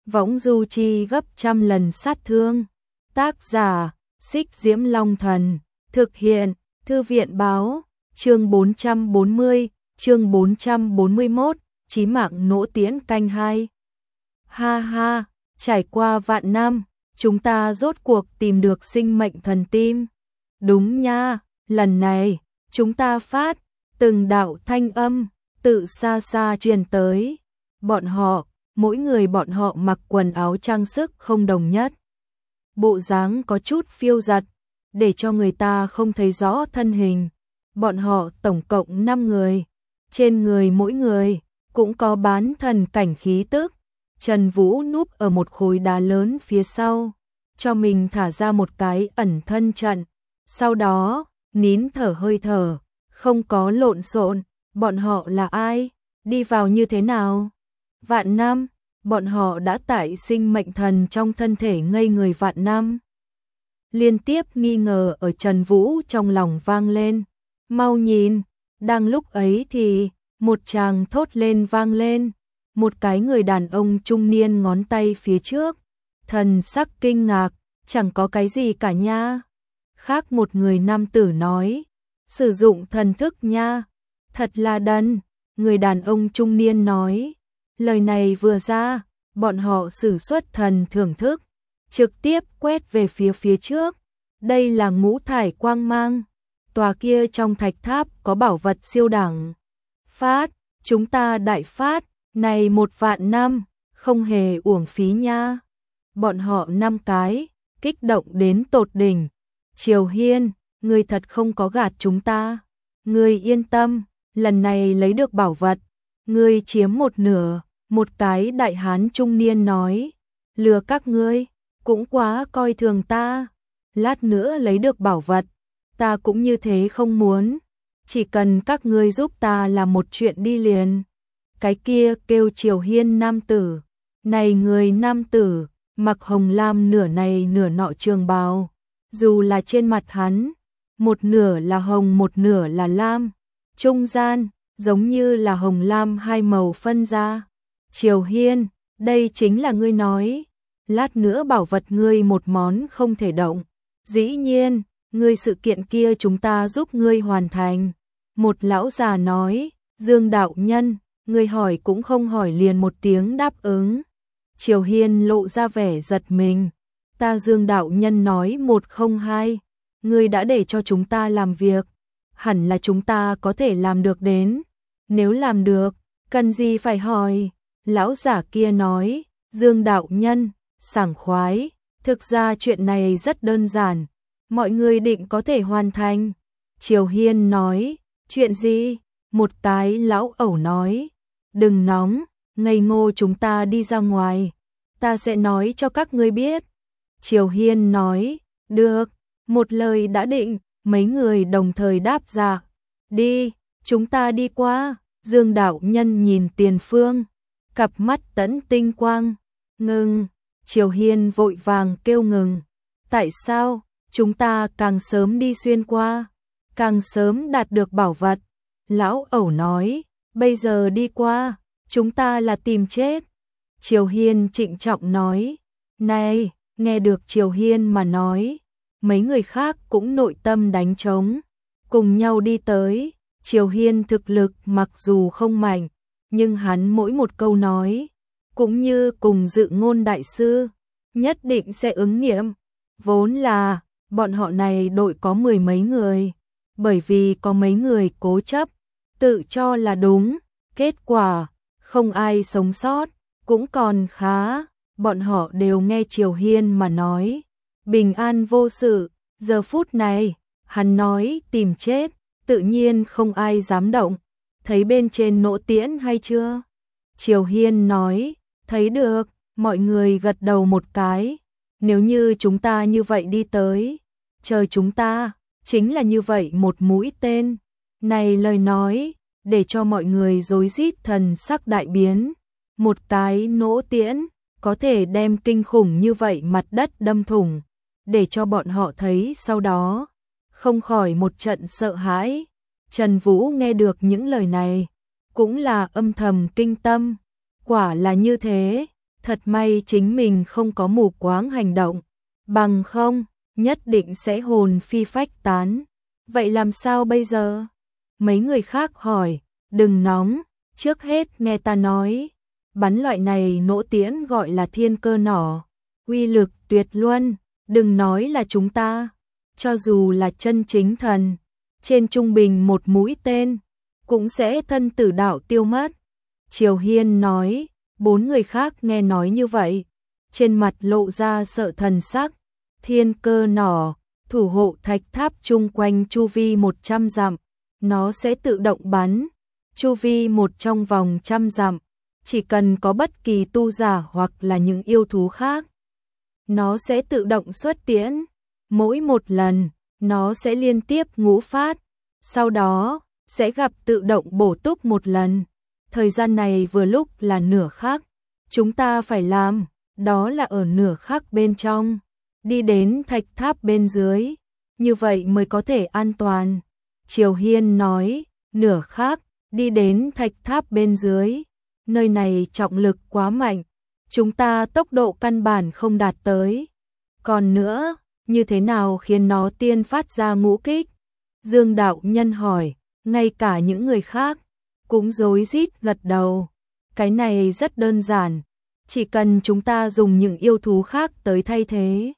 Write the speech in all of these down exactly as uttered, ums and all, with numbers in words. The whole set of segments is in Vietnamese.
võng du chi gấp trăm lần sát thương. Tác giả, Xích Diễm Long Thần, thực hiện, Thư viện báo, chương bốn trăm bốn mươi, chương bốn trăm bốn mươi mốt, chí mạng nỗ tiễn canh hai. Ha ha, trải qua vạn năm, chúng ta rốt cuộc tìm được sinh mệnh thần tim. Đúng nha, lần này, chúng ta phát, từng đạo thanh âm, tự xa xa truyền tới. Bọn họ, mỗi người bọn họ mặc quần áo trang sức không đồng nhất. Bộ dáng có chút phiêu dật, để cho người ta không thấy rõ thân hình. Bọn họ tổng cộng năm người, trên người mỗi người cũng có bán thần cảnh khí tức. Trần Vũ núp ở một khối đá lớn phía sau, cho mình thả ra một cái ẩn thân trận. Sau đó, nín thở hơi thở, không có lộn xộn. Bọn họ là ai? Đi vào như thế nào? Vạn năm, bọn họ đã tại sinh mệnh thần trong thân thể ngây người vạn năm. Liên tiếp nghi ngờ ở Trần Vũ trong lòng vang lên. Mau nhìn, đang lúc ấy thì, một tràng thốt lên vang lên. Một cái người đàn ông trung niên ngón tay phía trước, thần sắc kinh ngạc, chẳng có cái gì cả nha. Khác một người nam tử nói, sử dụng thần thức nha, thật là đần. Người đàn ông trung niên nói, lời này vừa ra, bọn họ sử xuất thần thưởng thức, trực tiếp quét về phía phía trước. Đây là ngũ thải quang mang, tòa kia trong thạch tháp có bảo vật siêu đẳng. Phát, chúng ta đại phát, này một vạn năm, không hề uổng phí nha. Bọn họ năm cái, kích động đến tột đỉnh. Triều Hiên, ngươi thật không có gạt chúng ta. Ngươi yên tâm, lần này lấy được bảo vật, ngươi chiếm một nửa. Một cái đại hán trung niên nói, lừa các ngươi, cũng quá coi thường ta. Lát nữa lấy được bảo vật, ta cũng như thế không muốn. Chỉ cần các ngươi giúp ta làm một chuyện đi liền. Cái kia kêu Triều Hiên nam tử. Này người nam tử, mặc hồng lam nửa này nửa nọ trường bào. Dù là trên mặt hắn, một nửa là hồng một nửa là lam. Trung gian, giống như là hồng lam hai màu phân ra. Triều Hiên, đây chính là ngươi nói. Lát nữa bảo vật ngươi một món không thể động. Dĩ nhiên, ngươi sự kiện kia chúng ta giúp ngươi hoàn thành. Một lão già nói, Dương đạo nhân, ngươi hỏi cũng không hỏi liền một tiếng đáp ứng. Triều Hiên lộ ra vẻ giật mình. Ta Dương đạo nhân nói một không hai, ngươi đã để cho chúng ta làm việc, hẳn là chúng ta có thể làm được đến. Nếu làm được, cần gì phải hỏi. Lão giả kia nói, Dương đạo nhân, sảng khoái, thực ra chuyện này rất đơn giản, mọi người định có thể hoàn thành. Triều Hiên nói, chuyện gì? Một cái lão ẩu nói, đừng nóng, ngây ngô chúng ta đi ra ngoài, ta sẽ nói cho các ngươi biết. Triều Hiên nói, được, một lời đã định, mấy người đồng thời đáp dạ. Đi, chúng ta đi qua. Dương đạo nhân nhìn tiền phương, cặp mắt tẫn tinh quang. Ngừng. Triều Hiên vội vàng kêu ngừng. Tại sao? Chúng ta càng sớm đi xuyên qua, càng sớm đạt được bảo vật. Lão ẩu nói, bây giờ đi qua, chúng ta là tìm chết. Triều Hiên trịnh trọng nói, này, nghe được Triều Hiên mà nói, mấy người khác cũng nội tâm đánh trống, cùng nhau đi tới. Triều Hiên thực lực mặc dù không mạnh, nhưng hắn mỗi một câu nói, cũng như cùng dự ngôn đại sư, nhất định sẽ ứng nghiệm. Vốn là, bọn họ này đội có mười mấy người, bởi vì có mấy người cố chấp, tự cho là đúng, kết quả, không ai sống sót, cũng còn khá, bọn họ đều nghe Triều Hiên mà nói, bình an vô sự. Giờ phút này, hắn nói tìm chết, tự nhiên không ai dám động. Thấy bên trên nỗ tiễn hay chưa? Triều Hiên nói, thấy được. Mọi người gật đầu một cái. Nếu như chúng ta như vậy đi tới, chờ chúng ta, chính là như vậy một mũi tên. Này lời nói, để cho mọi người rối rít thần sắc đại biến. Một cái nỗ tiễn, có thể đem kinh khủng như vậy mặt đất đâm thủng, để cho bọn họ thấy sau đó, không khỏi một trận sợ hãi. Trần Vũ nghe được những lời này, cũng là âm thầm kinh tâm. Quả là như thế, Thật may chính mình không có mù quáng hành động, bằng không, nhất định sẽ hồn phi phách tán. Vậy làm sao bây giờ? Mấy người khác hỏi, đừng nóng, trước hết nghe ta nói. Bắn loại này nỗ tiễn gọi là thiên cơ nỏ, uy lực tuyệt luân, đừng nói là chúng ta, cho dù là chân chính thần, trên trung bình một mũi tên, cũng sẽ thân tử đạo tiêu mất. Triều Hiên nói, bốn người khác nghe nói như vậy, trên mặt lộ ra sợ thần sắc. Thiên cơ nỏ, thủ hộ thạch tháp chung quanh chu vi một trăm dặm, nó sẽ tự động bắn, chu vi một trong vòng trăm dặm, chỉ cần có bất kỳ tu giả hoặc là những yêu thú khác, nó sẽ tự động xuất tiễn, mỗi một lần, nó sẽ liên tiếp ngũ phát, sau đó, sẽ gặp tự động bổ túc một lần. Thời gian này vừa lúc là nửa khắc, chúng ta phải làm, đó là ở nửa khắc bên trong, đi đến thạch tháp bên dưới, như vậy mới có thể an toàn. Triều Hiên nói, nửa khắc, đi đến thạch tháp bên dưới, nơi này trọng lực quá mạnh, chúng ta tốc độ căn bản không đạt tới. Còn nữa, như thế nào khiến nó tiên phát ra ngũ kích? Dương đạo nhân hỏi, ngay cả những người khác cũng rối rít gật đầu. Cái này rất đơn giản, chỉ cần chúng ta dùng những yêu thú khác tới thay thế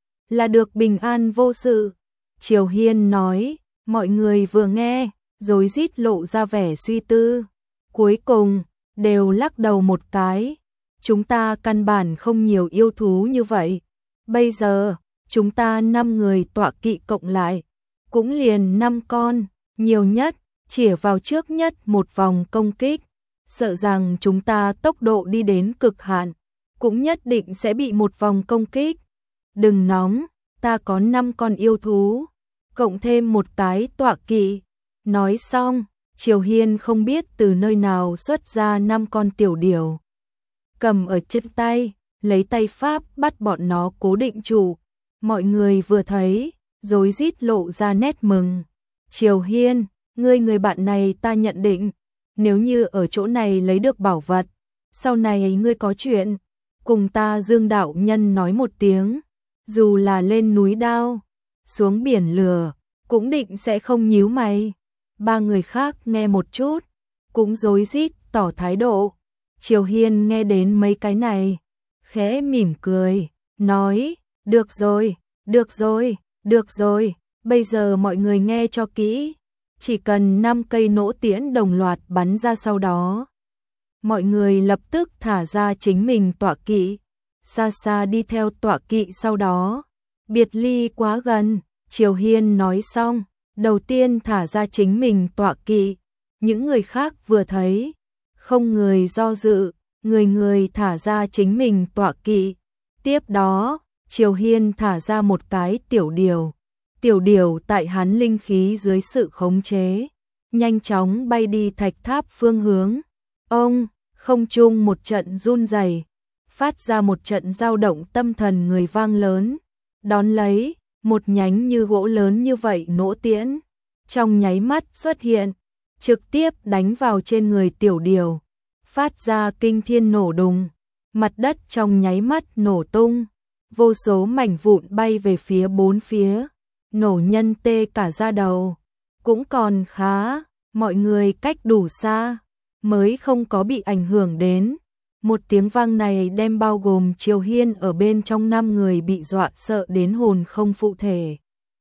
là được bình an vô sự. Triều Hiên nói, mọi người vừa nghe, rối rít lộ ra vẻ suy tư. Cuối cùng, đều lắc đầu một cái. Chúng ta căn bản không nhiều yêu thú như vậy. Bây giờ, chúng ta năm người tọa kỵ cộng lại, cũng liền năm con, nhiều nhất, chĩa vào trước nhất một vòng công kích. Sợ rằng chúng ta tốc độ đi đến cực hạn, cũng nhất định sẽ bị một vòng công kích. Đừng nóng, ta có năm con yêu thú, cộng thêm một cái tọa kỵ. Nói xong, Triều Hiên không biết từ nơi nào xuất ra năm con tiểu điểu, cầm ở trên tay, lấy tay pháp bắt bọn nó cố định trụ. Mọi người vừa thấy, rối rít lộ ra nét mừng. Triều Hiên, ngươi người bạn này ta nhận định, nếu như ở chỗ này lấy được bảo vật, sau này ngươi có chuyện, cùng ta Dương đạo nhân nói một tiếng, dù là lên núi đao, xuống biển lửa, cũng định sẽ không nhíu mày. Ba người khác nghe một chút, cũng rối rít tỏ thái độ. Triều Hiên nghe đến mấy cái này, khẽ mỉm cười, nói, được rồi, được rồi, được rồi, bây giờ mọi người nghe cho kỹ, chỉ cần năm cây nỗ tiễn đồng loạt bắn ra sau đó. Mọi người lập tức thả ra chính mình tọa kỵ, xa xa đi theo tọa kỵ sau đó, biệt ly quá gần. Triều Hiên nói xong, đầu tiên thả ra chính mình tọa kỵ, những người khác vừa thấy, không người do dự, người người thả ra chính mình tọa kỵ. Tiếp đó, Triều Hiên thả ra một cái tiểu điểu, tiểu điểu tại hắn linh khí dưới sự khống chế, nhanh chóng bay đi thạch tháp phương hướng. Ông, không trung một trận run rẩy, phát ra một trận dao động tâm thần người vang lớn, đón lấy, một nhánh như gỗ lớn như vậy nỗ tiễn, trong nháy mắt xuất hiện, trực tiếp đánh vào trên người tiểu điểu, phát ra kinh thiên nổ đùng, mặt đất trong nháy mắt nổ tung, vô số mảnh vụn bay về phía bốn phía, nổ nhân tê cả da đầu. Cũng còn khá, mọi người cách đủ xa, mới không có bị ảnh hưởng đến. Một tiếng vang này đem bao gồm Triều Hiên ở bên trong năm người bị dọa sợ đến hồn không phụ thể.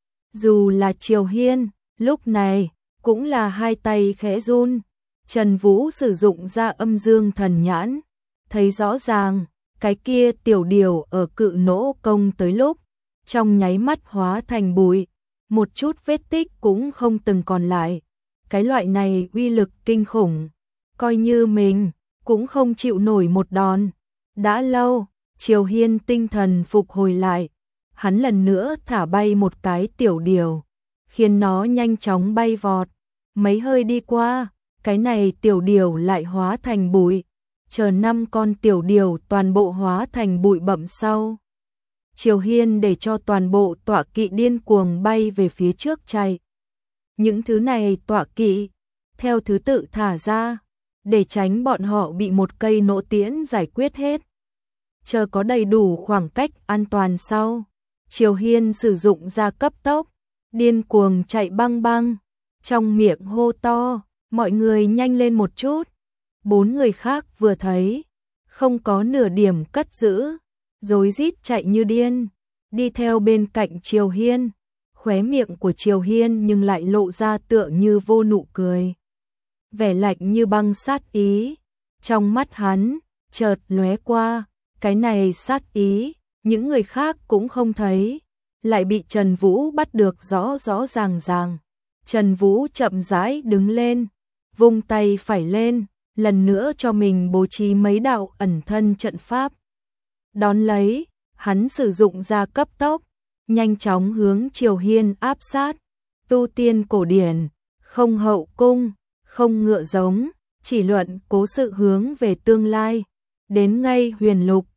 Dù là Triều Hiên, lúc này, cũng là hai tay khẽ run. Trần Vũ sử dụng ra âm dương thần nhãn, thấy rõ ràng, cái kia tiểu điểu ở cự nỗ công tới lúc, trong nháy mắt hóa thành bụi, một chút vết tích cũng không từng còn lại. Cái loại này uy lực kinh khủng, coi như mình cũng không chịu nổi một đòn. Đã lâu, Triều Hiên tinh thần phục hồi lại, hắn lần nữa thả bay một cái tiểu điểu, khiến nó nhanh chóng bay vọt. Mấy hơi đi qua, cái này tiểu điểu lại hóa thành bụi, chờ năm con tiểu điểu toàn bộ hóa thành bụi bặm sau. Triều Hiên để cho toàn bộ tọa kỵ điên cuồng bay về phía trước chạy. Những thứ này tọa kỵ, theo thứ tự thả ra, để tránh bọn họ bị một cây nỗ tiễn giải quyết hết. chờ có đầy đủ khoảng cách an toàn sau, Triều Hiên sử dụng ra cấp tốc, điên cuồng chạy băng băng, trong miệng hô to, mọi người nhanh lên một chút. Bốn người khác vừa thấy, không có nửa điểm cất giữ, rối rít chạy như điên, đi theo bên cạnh Triều Hiên. Khóe miệng của Triều Hiên nhưng lại lộ ra tựa như vô nụ cười, vẻ lạnh như băng sát ý. Trong mắt hắn chợt lóe qua cái này sát ý, những người khác cũng không thấy, lại bị Trần Vũ bắt được rõ rõ ràng ràng. Trần Vũ chậm rãi đứng lên, vung tay phải lên, lần nữa cho mình bố trí mấy đạo ẩn thân trận pháp. Đón lấy, hắn sử dụng ra cấp tốc, nhanh chóng hướng Triều Hiên áp sát. Tu tiên cổ điển, không hậu cung, không ngựa giống, chỉ luận cố sự hướng về tương lai. Đến ngay huyền lục,